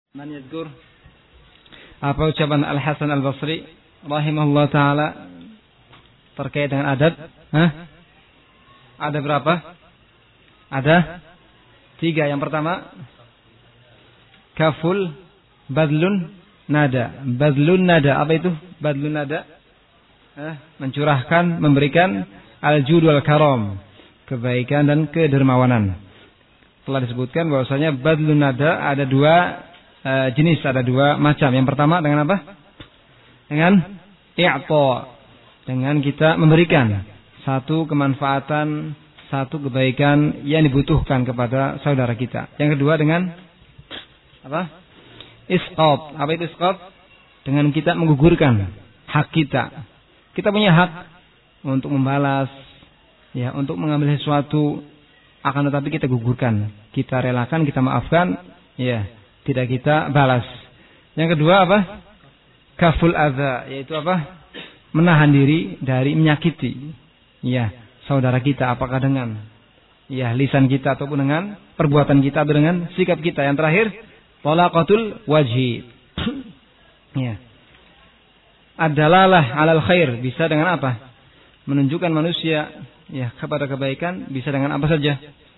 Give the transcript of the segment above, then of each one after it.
Man yadhkur apa ucapan Al-Hasan Al-Basri rahimahullah ta'ala terkait dengan adab? Ada berapa? Ada 3. Yang pertama kaful badlun nada. Badlun nada, apa itu? Badlun nada mencurahkan, memberikan al-jud wal karam, kebaikan dan kedermawanan. Telah disebutkan bahwasanya badlun nada ada 2 jenis, ada 2 macam. Yang pertama dengan apa? Dengan i'ta, dengan kita memberikan satu kemanfaatan, satu kebaikan yang dibutuhkan kepada saudara kita. Yang kedua dengan apa? Isqat. Apa itu isqat? Dengan kita menggugurkan hak kita. Kita punya hak untuk membalas, ya, untuk mengambil sesuatu, akan tetapi kita gugurkan, kita relakan, kita maafkan, ya, tidak kita balas. Yang kedua apa? Kaful adza, yaitu apa? Menahan diri dari menyakiti, ya, saudara kita, apakah dengan, ya, lisan kita ataupun dengan perbuatan kita atau dengan sikap kita. Yang terakhir, talaqatul wajhi. Ya. Adalah alal khair, bisa dengan apa? Menunjukkan manusia, ya, kepada kebaikan, bisa dengan apa saja?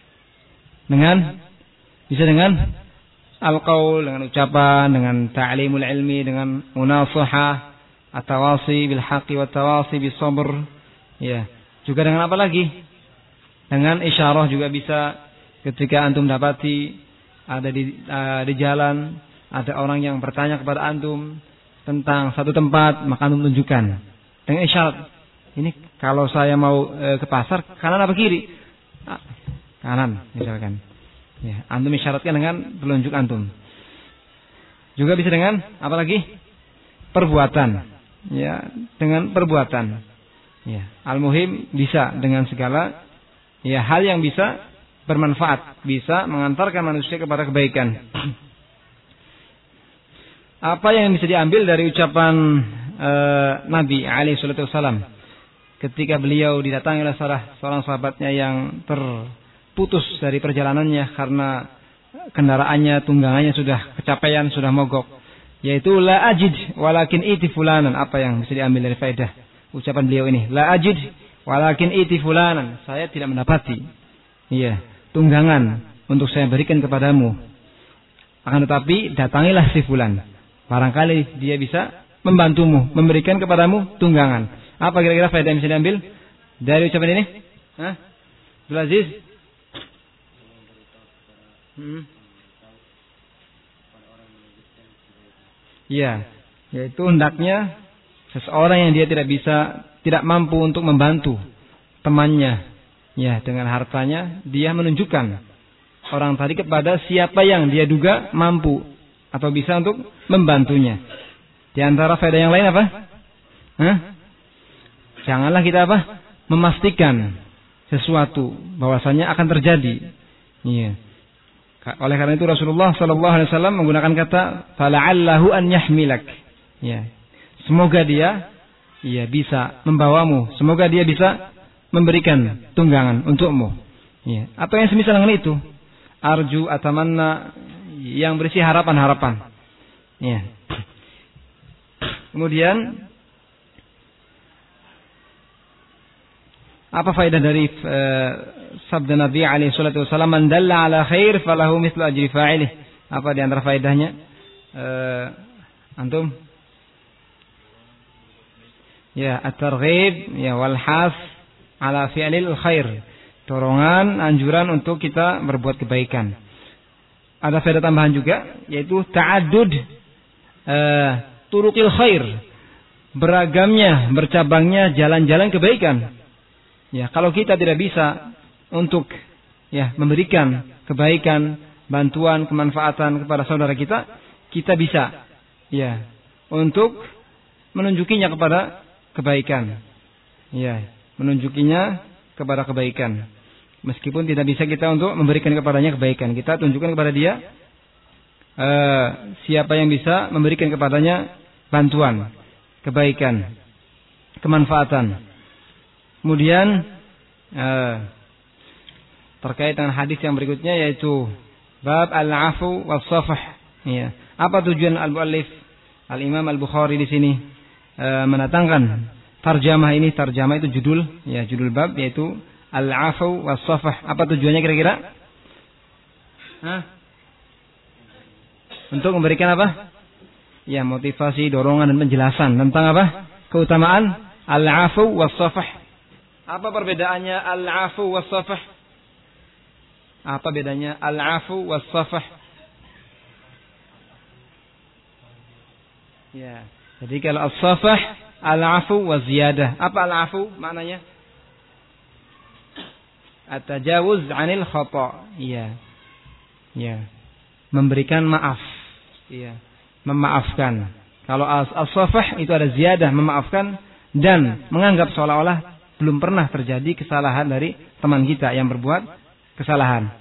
Bisa dengan al-qaul, dengan ucapan, dengan ta'limul ilmi, dengan munasahah, at-tawasi bil haqqi wat tawasi bis sabr. Ya, juga dengan apa lagi? Dengan isyarah juga bisa. Ketika antum dapati ada di jalan ada orang yang bertanya kepada antum tentang satu tempat, maka antum tunjukkan dengan isyarat. Ini kalau saya mau ke pasar, kanan apa kiri? Kanan, misalkan. Ya, antum isyaratkan dengan telunjuk antum. Juga bisa dengan apa lagi? Perbuatan. Ya, dengan perbuatan. Ya, al-muhim bisa dengan segala, ya, hal yang bisa bermanfaat, bisa mengantarkan manusia kepada kebaikan. Apa yang bisa diambil dari ucapan Nabi alaihi salatu wasallam ketika beliau didatangi oleh seorang sahabatnya yang terputus dari perjalanannya karena kendaraannya, tunggangannya sudah kecapean, sudah mogok, yaitu la ajid walakin iti fulanan. Apa yang bisa diambil dari faedah ucapan beliau ini? La ajid walakin iti fulanan. Saya tidak mendapati, iya, tunggangan untuk saya berikan kepadamu. Akan tetapi datangilah si fulan. Barangkali dia bisa membantumu, memberikan kepadamu tunggangan. Apa kira-kira faedah yang bisa diambil dari ucapan ini? Abdul Aziz? Ya, yaitu hendaknya seseorang yang dia tidak mampu untuk membantu temannya, ya, dengan hartanya, dia menunjukkan orang tadi kepada siapa yang dia duga mampu atau bisa untuk membantunya. Di antara faedah yang lain apa? Janganlah kita apa? Memastikan sesuatu bahwasanya akan terjadi. Iya. Oleh karena itu Rasulullah sallallahu alaihi wasallam menggunakan kata fala'allahu an yahmilak. Ya. Semoga dia, ya, bisa membawamu, semoga dia bisa memberikan tunggangan untukmu. Ya. Atau yang semisal dengan itu. Arju atamanna, yang berisi harapan-harapan. Ya. Kemudian apa faedah dari sabda Nabi alaihi salatu wasallam, man dalla ala khair falahu mithlu ajri fa'ilih? Apa di antara faedahnya? Antum? Ya, at-targhib, ya, wal has ala fi'lil khair. Dorongan, anjuran untuk kita berbuat kebaikan. Ada faedah tambahan juga, yaitu ta'addud turuqil khair. Beragamnya, bercabangnya jalan-jalan kebaikan. Ya, kalau kita tidak bisa untuk, ya, memberikan kebaikan, bantuan, kemanfaatan kepada saudara kita, kita bisa, ya, untuk menunjukinya kepada kebaikan. Ya, menunjukinya kepada kebaikan. Meskipun tidak bisa kita untuk memberikan kepadanya kebaikan, kita tunjukkan kepada dia siapa yang bisa memberikan kepadanya bantuan, kebaikan, kemanfaatan. Kemudian terkait dengan hadis yang berikutnya, yaitu bab al-afu was-safh. Ya, Apa tujuan al-muallif Al-Imam Al-Bukhari di sini mendatangkan tarjamah ini? Tarjamah itu judul, ya judul bab, yaitu al-'afwu was-safh. Apa tujuannya kira-kira? Untuk memberikan apa? Ya, motivasi, dorongan dan penjelasan tentang apa? Keutamaan al-'afwu was-safh. Apa perbedaannya al-'afwu was-safh? Apa bedanya al-'afwu was-safh? Ya. Jadi kalau as-safh al-'afwu wa ziyadah. Apa al-'afwu maknanya? At-tajawuz 'anil khata'. Iya. Ya. Memberikan maaf. Iya. Memaafkan. Kalau as-safh itu ada ziyadah, memaafkan dan menganggap seolah-olah belum pernah terjadi kesalahan dari teman kita yang berbuat kesalahan.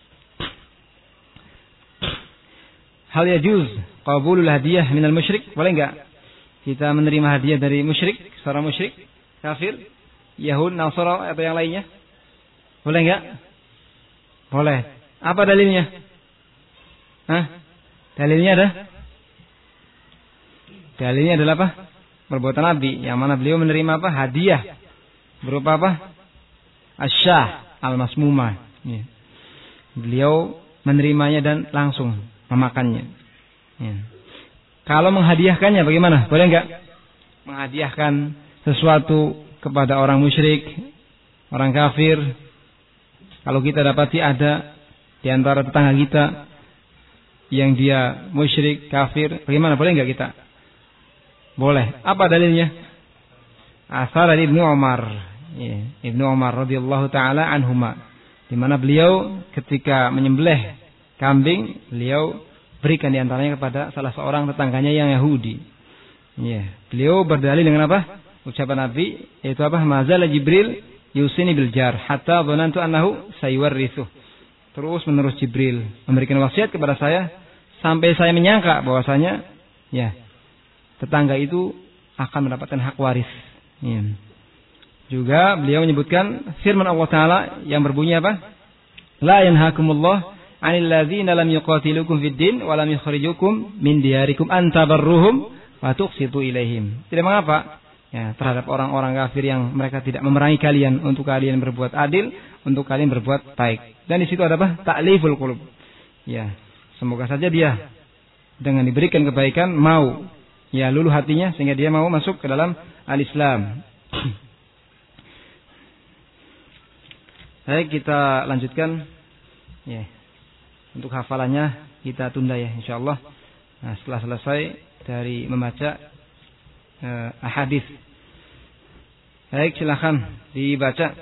Hal yajuz qabulul hadiyah minal musyrik? Boleh enggak kita menerima hadiah dari musyrik, seorang musyrik, kafir, Yahud, Nasara atau yang lainnya? Boleh enggak? Boleh. Apa dalilnya? Dalilnya ada? Dalilnya adalah apa? Perbuatan Nabi, yang mana beliau menerima apa? Hadiah. Berupa apa? Asyah al-masmumah. Ya. Beliau menerimanya dan langsung memakannya. Ya. Kalau menghadiahkannya bagaimana? Boleh enggak? Menghadiahkan sesuatu kepada orang musyrik, orang kafir. Kalau kita dapati ada di antara tetangga kita yang dia musyrik, kafir, bagaimana? Boleh enggak kita? Boleh. Apa dalilnya? Asar dari Ibnu Umar. Ya. Ibnu Umar radhiyallahu taala anhuma, di mana beliau ketika menyembelih kambing, beliau berikan di antaranya kepada salah seorang tetangganya yang Yahudi. Ya, beliau berdalil dengan apa? Ucapan Nabi, yaitu apa? Mazal Jibril yusini bil jar hatta dhanantu annahu sayuwarrithu. Terus menerus Jibril memberikan wasiat kepada saya sampai saya menyangka bahwasanya ya, tetangga itu akan mendapatkan hak waris. Ya. Juga beliau menyebutkan firman Allah Taala yang berbunyi apa? La yanhakumullah 'anil ladzina lam yuqatilukum fid din wa lam yukhrijukum min diyarikum an tabarruhum wa tuqsitu ilaihim. Tidak mengapa ya, terhadap orang-orang kafir yang mereka tidak memerangi kalian, untuk kalian berbuat adil, untuk kalian berbuat baik. Dan di situ ada apa? Ta'liful qulub. Ya, semoga saja dia dengan diberikan kebaikan mau ya luluh hatinya sehingga dia mau masuk ke dalam al-Islam. Baik, kita lanjutkan. Ya. Untuk hafalannya kita tunda ya insyaallah. Nah, setelah selesai dari membaca ahadits. Baik, silakan dibaca.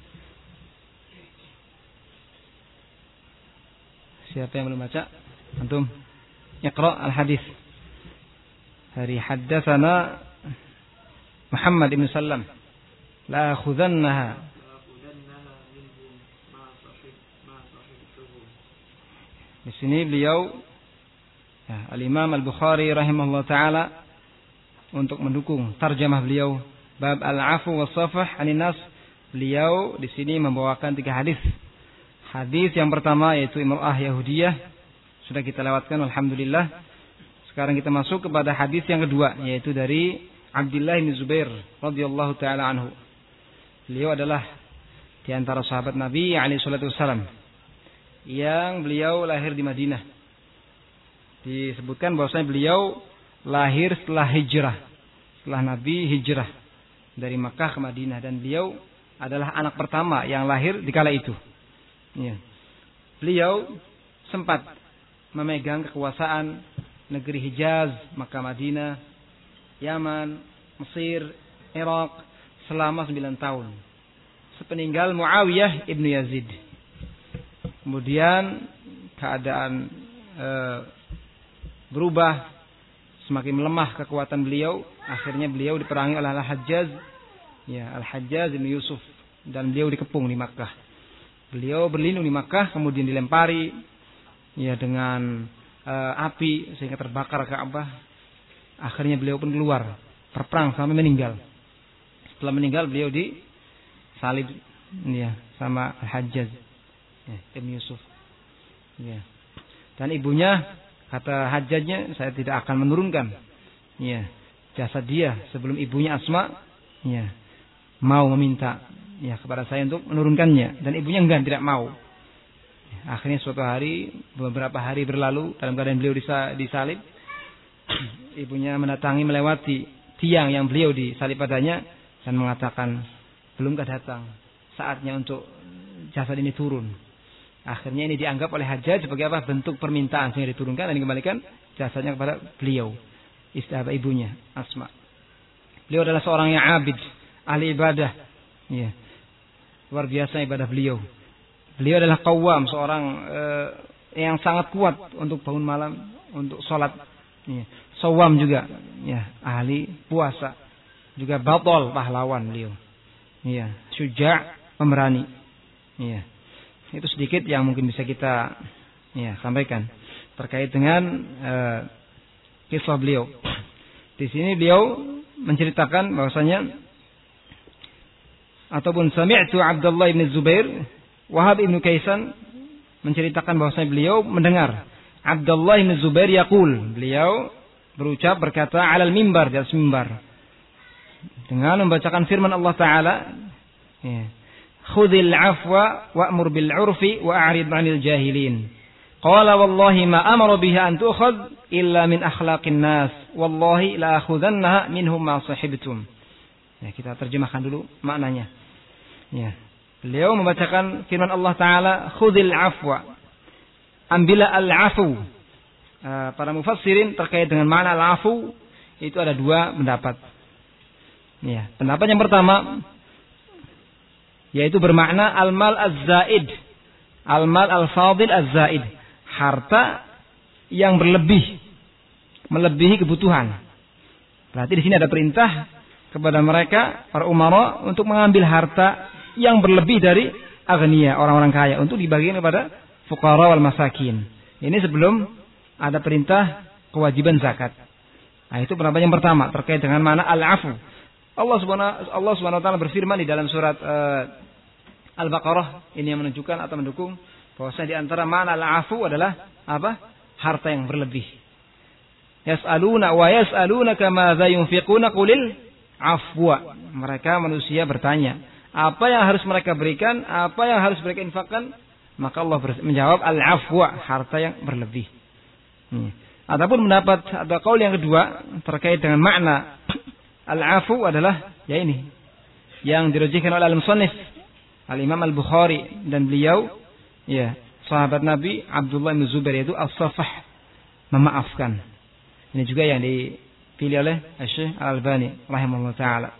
Siapa yang belum baca? Antum. Iqra al-hadis. Dari haddatsana Muhammad bin Sallam. La akhudhannaha. Di sini beliau ya, Al-Imam Al-Bukhari rahimahullah taala untuk mendukung tarjamah beliau bab al-'afwu was-safh 'anil nas, beliau di sini membawakan 3 hadis. Hadis yang pertama yaitu imra'ah Yahudiyah sudah kita lewatkan alhamdulillah. Sekarang kita masuk kepada hadis yang kedua yaitu dari Abdullah bin Zubair radhiyallahu taala anhu. Beliau adalah di antara sahabat Nabi alaihi salatu wasallam yang beliau lahir di Madinah. Disebutkan bahwasanya beliau lahir setelah hijrah, setelah Nabi hijrah dari Makkah ke Madinah, dan beliau adalah anak pertama yang lahir di kala itu. Ya. Beliau sempat memegang kekuasaan negeri Hijaz, Makkah, Madinah, Yaman, Mesir, Irak selama 9 tahun. Sepeninggal Muawiyah ibnu Yazid. Kemudian keadaan berubah, semakin melemah kekuatan beliau. Akhirnya beliau diperangi oleh Al-Hajjaj, ya Al-Hajjaj bin Yusuf, dan beliau dikepung di Makkah. Beliau berlindung di Makkah, kemudian dilempari ya dengan api sehingga terbakar Ka'bah. Akhirnya beliau pun keluar berperang sampai meninggal. Setelah meninggal beliau disalib ya sama Al-Hajjaj Ibn Yusuf. Ya. Dan ibunya Kata Hajjajnya, saya tidak akan menurunkan ya jasad dia sebelum ibunya Asma ya mau meminta ya kepada saya untuk menurunkannya, dan ibunya enggak, tidak mau. Akhirnya suatu hari, beberapa hari berlalu dalam keadaan beliau disalib. Ibunya mendatangi, melewati tiang yang beliau disalib padanya dan mengatakan, belumkah datang saatnya untuk jasad ini turun. Akhirnya ini dianggap oleh Hajjaj sebagai apa? Bentuk permintaan, sehingga diturunkan dan dikembalikan jasadnya kepada beliau, ibunya Asma. Beliau adalah seorang yang abid, ahli ibadah ya. Luar biasa ibadah beliau. Beliau adalah qawwam, seorang yang sangat kuat untuk bangun malam, untuk sholat. Ya. Shawwam juga, ya, ahli puasa. Juga batal, pahlawan beliau. Ya. Syuja', pemberani. Ya. Itu sedikit yang mungkin bisa kita ya sampaikan terkait dengan kisah beliau. Di sini beliau menceritakan bahwasanya ataupun sami'tu Abdullah bin Zubair, Wahab bin Kaisan menceritakan bahwasanya beliau mendengar Abdullah bin Zubair yaqul, beliau berucap, berkata alal mimbar, di atas mimbar, dengan membacakan firman Allah Ta'ala ya, khudhil afwa wa'mur bil urfi wa'arid 'anil jahilin. Qala wallahi ma amara biha an tu'khadh illa min akhlaqin nas wallahi la akhudhannaha minhum ma sahibtum. Ya, kita terjemahkan dulu maknanya. Ya. Beliau membacakan firman Allah Ta'ala, khudhil afwa, ambillah al-afu. Para mufassirin terkait dengan makna al-afu itu ada dua pendapat. Ya. Pendapat yang pertama yaitu bermakna al-mal az-zaid, al-mal al-fadil az-zaid, harta yang berlebih, melebihi kebutuhan. Berarti di sini ada perintah kepada mereka, para umara, untuk mengambil harta yang berlebih dari aghnia, orang-orang kaya, untuk dibagikan kepada fuqara wal masakin. Ini sebelum ada perintah kewajiban zakat. Nah, itu pendapat yang pertama terkait dengan mana al-afu. Allah Subhanahu wa taala berfirman di dalam surat Al-Baqarah, ini yang menunjukkan atau mendukung bahwasanya di antara mana al-afu adalah apa? Harta yang berlebih. Yas'aluna wa yas'alunaka madza yunfiquna qulil afwa. Mereka manusia bertanya, apa yang harus mereka berikan, apa yang harus mereka infakkan? Maka Allah menjawab al-afwa, harta yang berlebih. Adapun pendapat atau qaul yang kedua terkait dengan makna al-afu adalah ya ini yang dirujukkan oleh al-musannif al-Imam Al-Bukhari dan beliau ya sahabat Nabi Abdullah bin Zubair, yaitu as-safah, memaafkan. Ini juga yang dipilih oleh Syekh Al-Albani rahimahullah taala.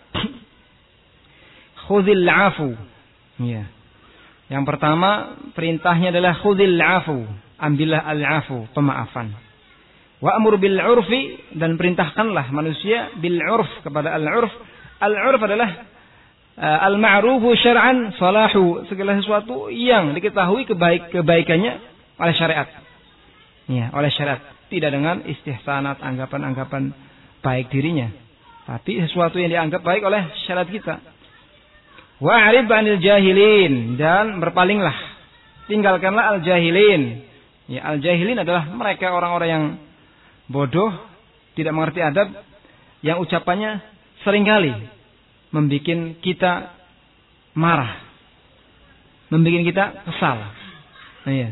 Khudhil afu. Ya. Yang pertama perintahnya adalah khudhil afu, ambillah al-afu, pemaafan. Wa'mur bil urfi, dan perintahkanlah manusia bil urf, kepada al-urf. Al-urf adalah al-ma'rufu syar'an salahu, segala sesuatu yang diketahui kebaikannya oleh syariat. Ya, oleh syariat, tidak dengan istihsanat, anggapan-anggapan baik dirinya, tapi sesuatu yang dianggap baik oleh syariat kita. Wa'rid 'anil jahilin, dan berpalinglah, tinggalkanlah al-jahilin. Ya, al-jahilin adalah mereka orang-orang yang bodoh, tidak mengerti adab, yang ucapannya seringkali membikin kita marah, membikin kita kesal. Nah, ya.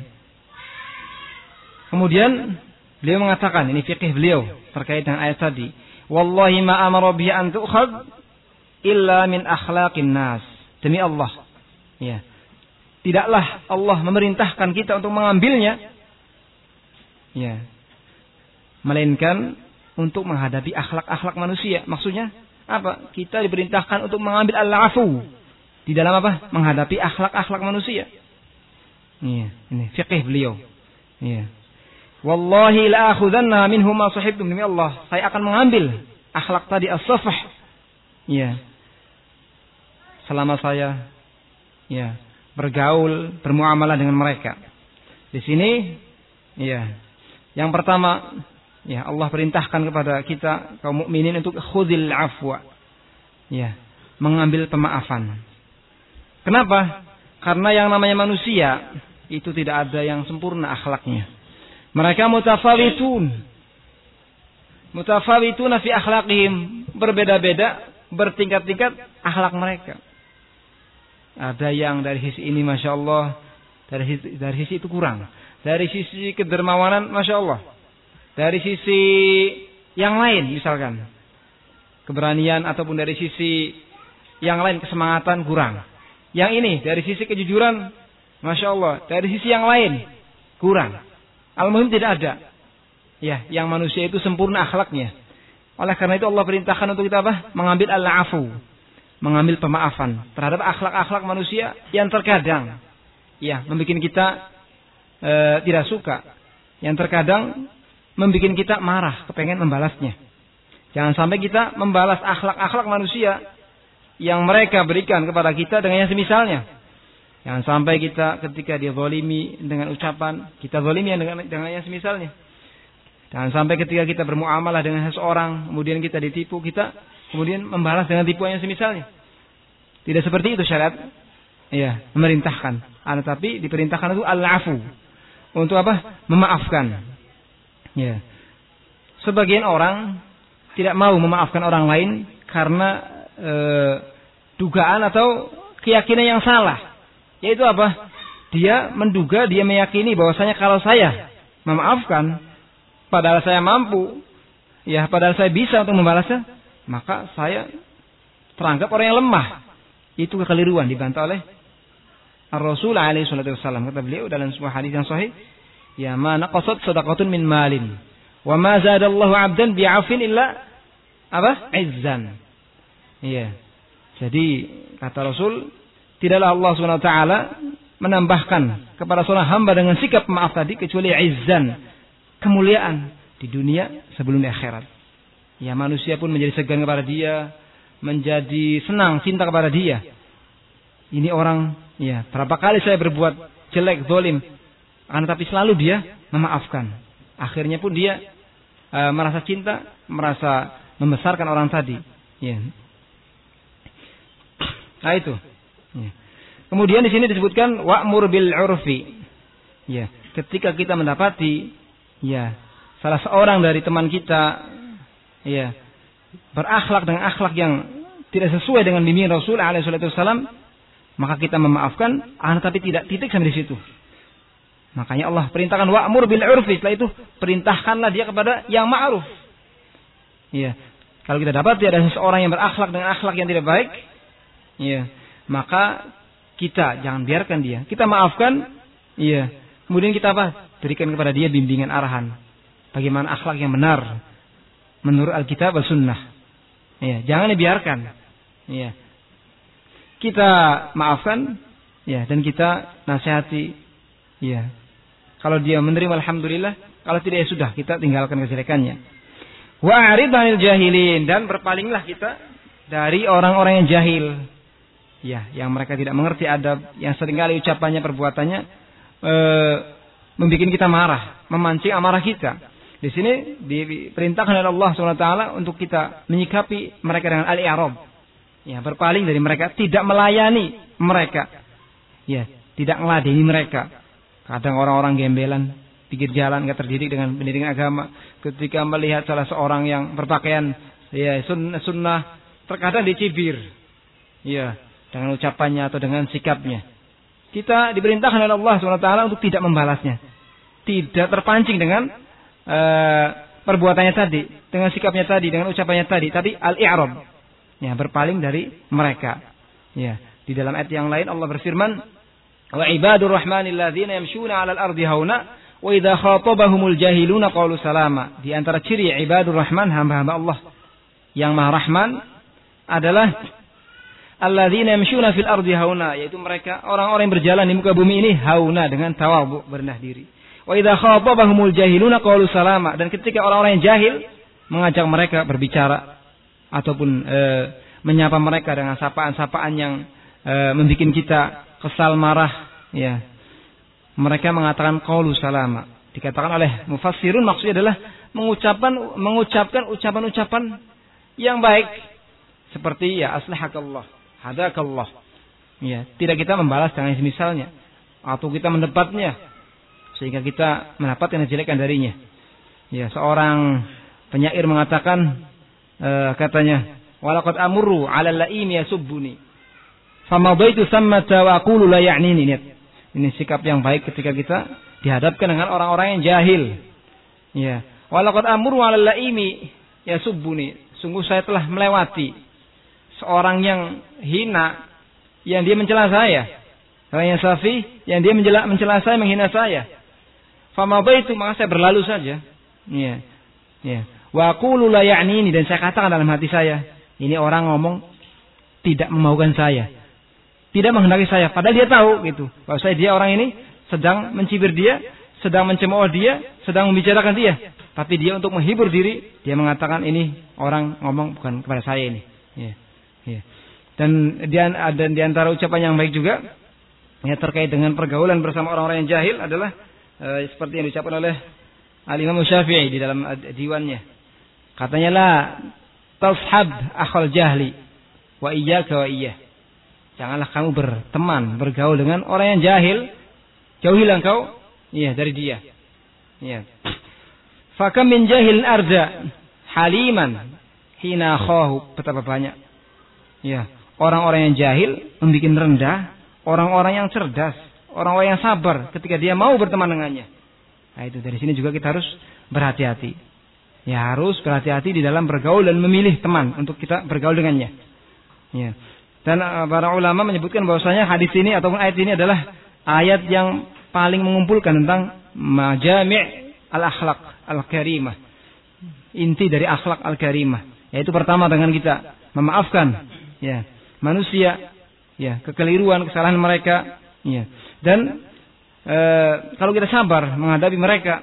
Kemudian beliau mengatakan, ini fikih beliau terkait dengan ayat tadi, wallahi ma amara bihi an tu'khadh illa min akhlaqin nas. Demi Allah, ya, tidaklah Allah memerintahkan kita untuk mengambilnya, ya, melainkan untuk menghadapi akhlak-akhlak manusia. Maksudnya apa? Kita diperintahkan untuk mengambil al-afu di dalam apa? Menghadapi akhlak-akhlak manusia. Iya, ini fikih beliau. Iya. Wallahi la akhudhanna minhum ma sahibtum, demi Allah, saya akan mengambil akhlak tadi as-safah. Iya. Selama saya ya bergaul, bermuamalah dengan mereka. Di sini ya, yang pertama ya, Allah perintahkan kepada kita kaum mukminin untuk khudhil afwa. Ya, mengambil pemaafan. Kenapa? Karena yang namanya manusia itu tidak ada yang sempurna akhlaknya. Mereka mutafawituna fi akhlaqihim, berbeda-beda, bertingkat-tingkat akhlak mereka. Ada yang dari sisi ini Masya Allah, dari sisi itu kurang. Dari sisi kedermawanan Masya Allah. Dari sisi yang lain misalkan, keberanian ataupun dari sisi yang lain kesemangatan kurang. Yang ini dari sisi kejujuran Masya Allah, dari sisi yang lain kurang. Al-muhim tidak ada. Ya, yang manusia itu sempurna akhlaknya. Oleh karena itu Allah perintahkan untuk kita apa? Mengambil al-afu, mengambil pemaafan terhadap akhlak-akhlak manusia yang terkadang ya membuat kita tidak suka, yang terkadang membuat kita marah, kepengen membalasnya. Jangan sampai kita membalas akhlak-akhlak manusia yang mereka berikan kepada kita dengan yang semisalnya. Jangan sampai kita ketika dia zalimi dengan ucapan, kita zalimi dengan yang semisalnya. Jangan sampai ketika kita bermuamalah dengan seseorang, kemudian kita ditipu, kita kemudian membalas dengan tipuan yang semisalnya. Tidak seperti itu syariat. Ya, memerintahkan. Tetapi diperintahkan itu al-afu. Untuk apa? Memaafkan. Ya. Sebagian orang tidak mau memaafkan orang lain karena dugaan atau keyakinan yang salah. Yaitu apa? Dia menduga, dia meyakini bahwasanya kalau saya memaafkan, padahal saya mampu, ya padahal saya bisa untuk membalasnya, maka saya teranggap orang yang lemah. Itu kekeliruan dibantah oleh Ar-Rasul alaihi salatu wasallam. Kata beliau dalam sebuah hadis yang sahih, ya ma naqasat shadaqatun min malin wa ma zadallahu 'abdan bi'afin illa apa? Izzan. Iya. Jadi kata Rasul, tidaklah Allah Subhanahu wa taala menambahkan kepada seorang hamba dengan sikap maaf tadi kecuali izzan, kemuliaan di dunia sebelum di akhirat. Ya, manusia pun menjadi segan kepada dia, menjadi senang, cinta kepada dia. Ini orang, ya, berapa kali saya berbuat jelek, zalim, tapi selalu dia memaafkan. Akhirnya pun dia merasa cinta, merasa membesarkan orang tadi. Ya. Nah itu. Ya. Kemudian di sini disebutkan wa'mur bil 'urfi. Ya, ketika kita mendapati ya salah seorang dari teman kita ya berakhlak dengan akhlak yang tidak sesuai dengan bimbingan Rasul alaihi wasallam, maka kita memaafkan, tapi tidak titik sampai di situ. Makanya Allah perintahkan wa'mur bil 'urfi, setelah itu perintahkanlah dia kepada yang ma'ruf. Ya. Kalau kita dapat ada seseorang yang berakhlak dengan akhlak yang tidak baik, ya, maka kita jangan biarkan dia. Kita maafkan, iya. Kemudian kita apa? Berikan kepada dia bimbingan arahan. Bagaimana akhlak yang benar menurut Alkitab dan Sunnah. Iya, jangan dibiarkan. Iya. Kita maafkan, ya, dan kita nasihati. Iya. Kalau dia menerima alhamdulillah, kalau tidak ya sudah, kita tinggalkan kejelekannya. Wa'rid 'anil jahilin, dan berpalinglah kita dari orang-orang yang jahil. Ya, yang mereka tidak mengerti adab, yang seringkali ucapannya, perbuatannya membuat kita marah, memancing amarah kita. Di sini diperintahkan oleh Allah SWT untuk kita menyikapi mereka dengan al-i'rab. Ya, berpaling dari mereka, tidak melayani mereka. Ya, tidak meladeni mereka. Kadang orang-orang gembelan pinggir jalan, enggak terdidik dengan pendidikan agama, ketika melihat salah seorang yang berpakaian ya sunnah, terkadang dicibir. Ya, dengan ucapannya atau dengan sikapnya. Kita diperintahkan oleh Allah SWT untuk tidak membalasnya. Tidak terpancing dengan perbuatannya tadi, dengan sikapnya tadi, dengan ucapannya tadi, tapi al-i'rab. Ya, berpaling dari mereka. Ya, di dalam ayat yang lain Allah berfirman, "Wa ibadur rahmanil ladzina yamshuna 'alal ardi hauna wa idza khatabahumul jahiluna qalu salama." Di antara ciri ibadur rahman, hamba-hamba Allah yang Maha Rahman adalah alladzina yamshuna fil ardi hauna, yaitu mereka orang-orang yang berjalan di muka bumi ini hauna, dengan tawadhu, berendah diri. Wa idza khatabahumul jahiluna qalu salama, dan ketika orang-orang yang jahil mengajak mereka berbicara ataupun menyapa mereka dengan sapaan-sapaan yang membuat kita kesal, marah, ya, mereka mengatakan qaulu salama. Dikatakan oleh mufassirun maksudnya adalah mengucapkan ucapan-ucapan yang baik, seperti ya aslahakallah, hadakallah. Ya, tidak kita membalas dengan misalnya atau kita mendebatnya sehingga kita mendapatkan kejelekan darinya. Ya, seorang penyair mengatakan katanya, walaqad amurru 'ala al-la'imi yasubbuni famadaitu sammata wa aqulu la ya'nini. Ini sikap yang baik ketika kita dihadapkan dengan orang-orang yang jahil. Ya, walaqad amurru 'ala al-la'imi yasubbuni. Sungguh saya telah melewati seorang yang hina, yang dia mencela saya. Orang yang safi, yang dia mencela saya, menghina saya. Famadaitu, maka saya berlalu saja. Ya. Ya. Wa aqulu la ya'nini, dan saya katakan dalam hati saya, ini orang ngomong tidak memaukan saya, tidak menghendaki saya, padahal dia tahu gitu. Bahwa dia orang ini sedang mencibir dia, sedang mencemooh dia, sedang membicarakan dia. Tapi dia untuk menghibur diri, dia mengatakan ini orang ngomong bukan kepada saya ini. Ya. Ya. Dan di antara ucapan yang baik juga, ya, terkait dengan pergaulan bersama orang-orang yang jahil adalah seperti yang diucapkan oleh Al-Imam Syafi'i di dalam diwannya. Katanya la tashab akhal jahli wa iyyaka wa iyyah. Janganlah kamu berteman, bergaul dengan orang yang jahil, jauhilah engkau dari dia. Ya. Fa kam min jahilin arja haliman hina khahu, betapa banyak orang-orang yang jahil membikin rendah orang-orang yang cerdas, orang-orang yang sabar ketika dia mau berteman dengannya. Nah, itu dari sini juga kita harus berhati-hati. Ya, harus berhati-hati di dalam bergaul dan memilih teman untuk kita bergaul dengannya. Ya. Dan para ulama menyebutkan bahwasanya hadis ini ataupun ayat ini adalah ayat yang paling mengumpulkan tentang majami' al-akhlaq al-karimah. Inti dari akhlak al-karimah, yaitu pertama dengan kita memaafkan manusia, kekeliruan, kesalahan mereka, dan kalau kita sabar menghadapi mereka,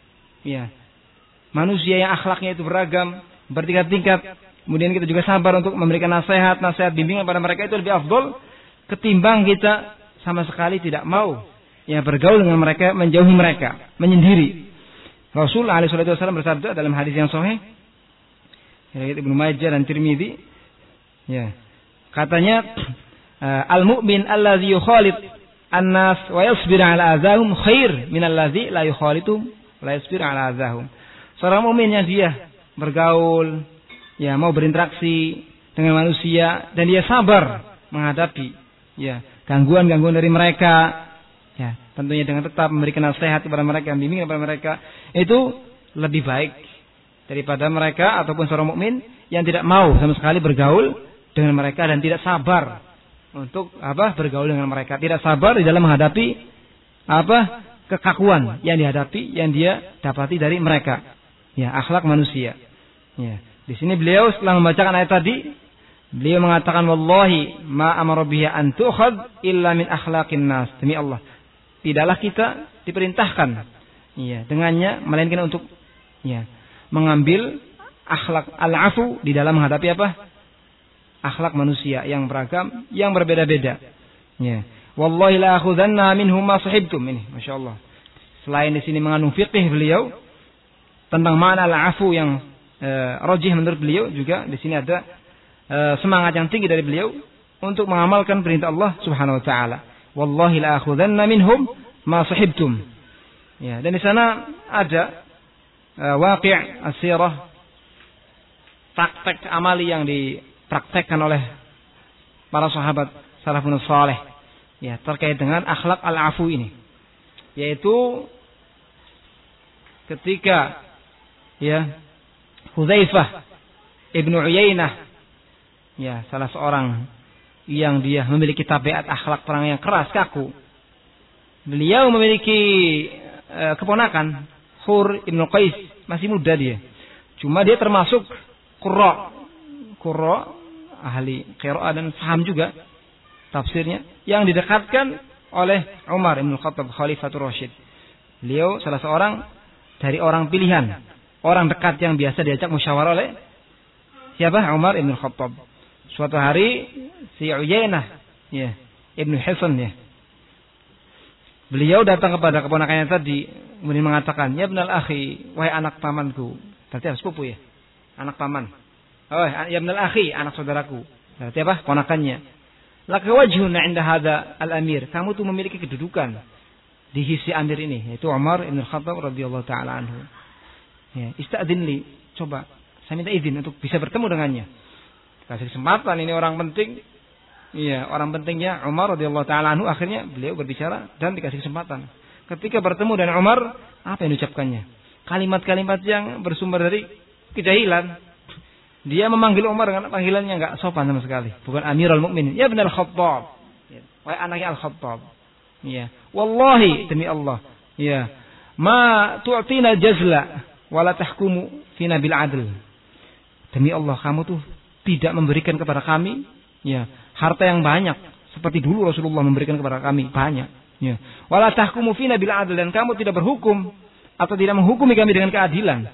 manusia yang akhlaknya itu beragam, bertingkat-tingkat, kemudian kita juga sabar untuk memberikan nasihat, bimbingan pada mereka, itu lebih afdol ketimbang kita sama sekali tidak mau bergaul dengan mereka, menjauhi mereka, menyendiri. Rasulullah SAW bersabda dalam hadis yang sahih, riwayat Ibnu Majah dan Tirmidzi, katanya, al-mu'min allazi yukhalid an-nas wa yasbir 'ala azahum khair min allazi la yukhalitum la yasbir 'ala azahum. Seorang mukmin yang dia bergaul, mau berinteraksi dengan manusia dan dia sabar menghadapi gangguan-gangguan dari mereka, tentunya dengan tetap memberikan nasihat kepada mereka, bimbingan kepada mereka, itu lebih baik daripada mereka ataupun seorang mukmin yang tidak mau sama sekali bergaul dengan mereka dan tidak sabar untuk bergaul dengan mereka, tidak sabar di dalam menghadapi kekakuan yang dihadapi, yang dia dapati dari mereka, akhlak manusia. Di sini beliau setelah membacakan ayat tadi, beliau mengatakan, wallahi ma amara biha an tu'khad illa min akhlaqin nas. Demi Allah, tidaklah kita diperintahkan dengannya melainkan untuk mengambil akhlak al-afu di dalam menghadapi akhlak manusia yang beragam, yang berbeda-beda. Wallahi la akhudhanna minhum ma sahibtum. Ini masyaallah. Selain di sini mengandung fiqih beliau tentang makna al-afu yang rajih menurut beliau, juga di sini ada semangat yang tinggi dari beliau untuk mengamalkan perintah Allah Subhanahu wa taala. Wallahi la akhudhanna minhum ma sahibtum. Dan di sana ada waqi' as-sirah, praktek amali yang dipraktekkan oleh para sahabat salafun saleh terkait dengan akhlak al-afu ini, yaitu ketika Hudzaifah Ibnu Uyainah, salah seorang yang dia memiliki tabiat akhlak orang yang keras, kaku. Beliau memiliki keponakan Hur Ibnu Qais, masih muda dia. Cuma dia termasuk qurra, ahli qiraah dan paham juga tafsirnya, yang didekatkan oleh Umar Ibn Khattab, Khalifatul Rasyid. Beliau salah seorang dari orang pilihan, orang dekat yang biasa diajak musyawarah oleh siapa? Umar Ibn Khattab. Suatu hari si Uyainah Ibnu Hisan, beliau datang kepada keponakannya tadi, kemudian mengatakan, ya ibnal akhi, wahai anak pamanku. Berarti sepupu anak paman. Oh, ya ibnal akhi, anak saudaraku. Berarti ponakannya. Laka wajhun 'inda hadza al-amir. Kamu tuh memiliki kedudukan diisi amir ini, yaitu Umar bin Khattab radhiyallahu taala anhu. Ya, istadzin li, coba saya minta izin untuk bisa bertemu dengannya. Kasih kesempatan, ini orang penting. Iya, orang pentingnya Umar radhiyallahu taala anhu. Akhirnya beliau berbicara dan dikasih kesempatan. Ketika bertemu dengan Umar, apa yang diucapkannya? Kalimat-kalimat yang bersumber dari kejahilan. Dia memanggil Umar dengan panggilannya enggak sopan sama sekali. Bukan Amirul Mukminin, ya benar Khattab. Wahai anaknya Al-Khattab. Ya, wallahi demi Allah. Ya, ma tu'tina jazla wala tahkumu fina bil adl. Demi Allah, kamu tuh tidak memberikan kepada kami ya harta yang banyak seperti dulu Rasulullah memberikan kepada kami banyak. Ya. Wala tahkumu fina bil adl, dan kamu tidak berhukum atau tidak menghukumi kami dengan keadilan.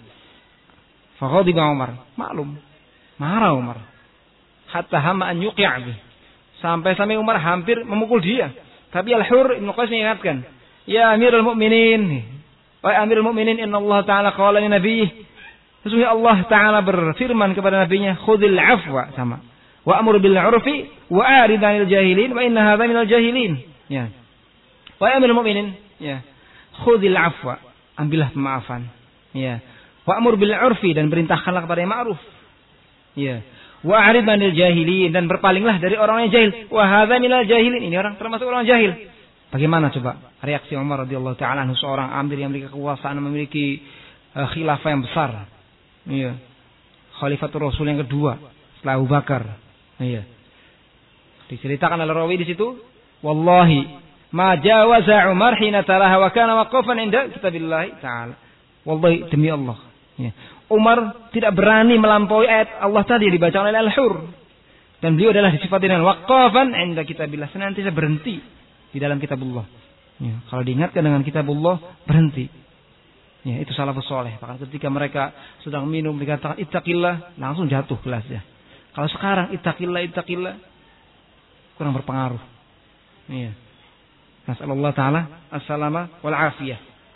Fa ghadiba Umar. Maklum. Marah Umar. Hatta hama an yuqi' bih. Sampai Umar hampir memukul dia. Tapi Al-Hur Ibn Qais mengingatkan, ya Amirul Mukminin, wahai Amirul Mukminin, inna Allah Ta'ala qala li nabiyih, sesungguhnya Allah Ta'ala berfirman kepada nabinya, khudhil afwa, sama, wa amur bil 'urfi wa arid 'anil jahilin wa inna hadza minal jahilin. Ya. Wahai Amirul Mukminin, ya, khudhil afwa, ambillah pemaafan. Ya. Wa amur bil 'urfi, dan perintahkanlah kepada yang ma'ruf. Ya. Wa arid 'anil jahilin, dan berpalinglah dari orang yang jahil. Wa hadza minal jahilin, ini orang termasuk orang jahil. Bagaimana coba reaksi Umar radhiyallahu taala anhu, seorang amir yang memiliki kekuasaan, memiliki khilafah yang besar. Iya. Khalifatul Rasul yang kedua setelah Abu Bakar. Iya. Diceritakan oleh rawi di situ, wallahi ma jawaza Umar hina talaha wa kana waqafan inda kitabillah taala. Wallahi demi Allah. Ya. Umar tidak berani melampaui ayat Allah tadi yang dibaca oleh Al-Hur. Dan beliau adalah disifati dengan waqafan inda kitabillah, senantiasa berhenti di dalam kitabullah. Ya. Kalau diingatkan dengan kitabullah, berhenti. Ya, itu salafus saleh. Bahkan ketika mereka sedang minum dikatakan ittaqillah, langsung jatuh gelasnya. Kalau sekarang ittaqillah kurang berpengaruh. Iya. Nasallallahu taala as-salama wal afiyah.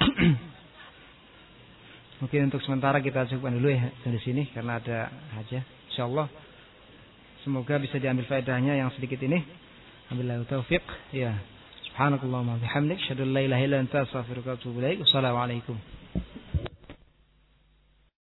Mungkin untuk sementara kita cukupkan dulu ya di sini karena ada hajah. Insyaallah semoga bisa diambil faedahnya yang sedikit ini. Wabillahi taufiq. Ya. Subhanakallahumma wa bihamdik, asyhadu an la ilaha illa anta, astaghfiruka wa atubu ilaik. Wassalamualaikum.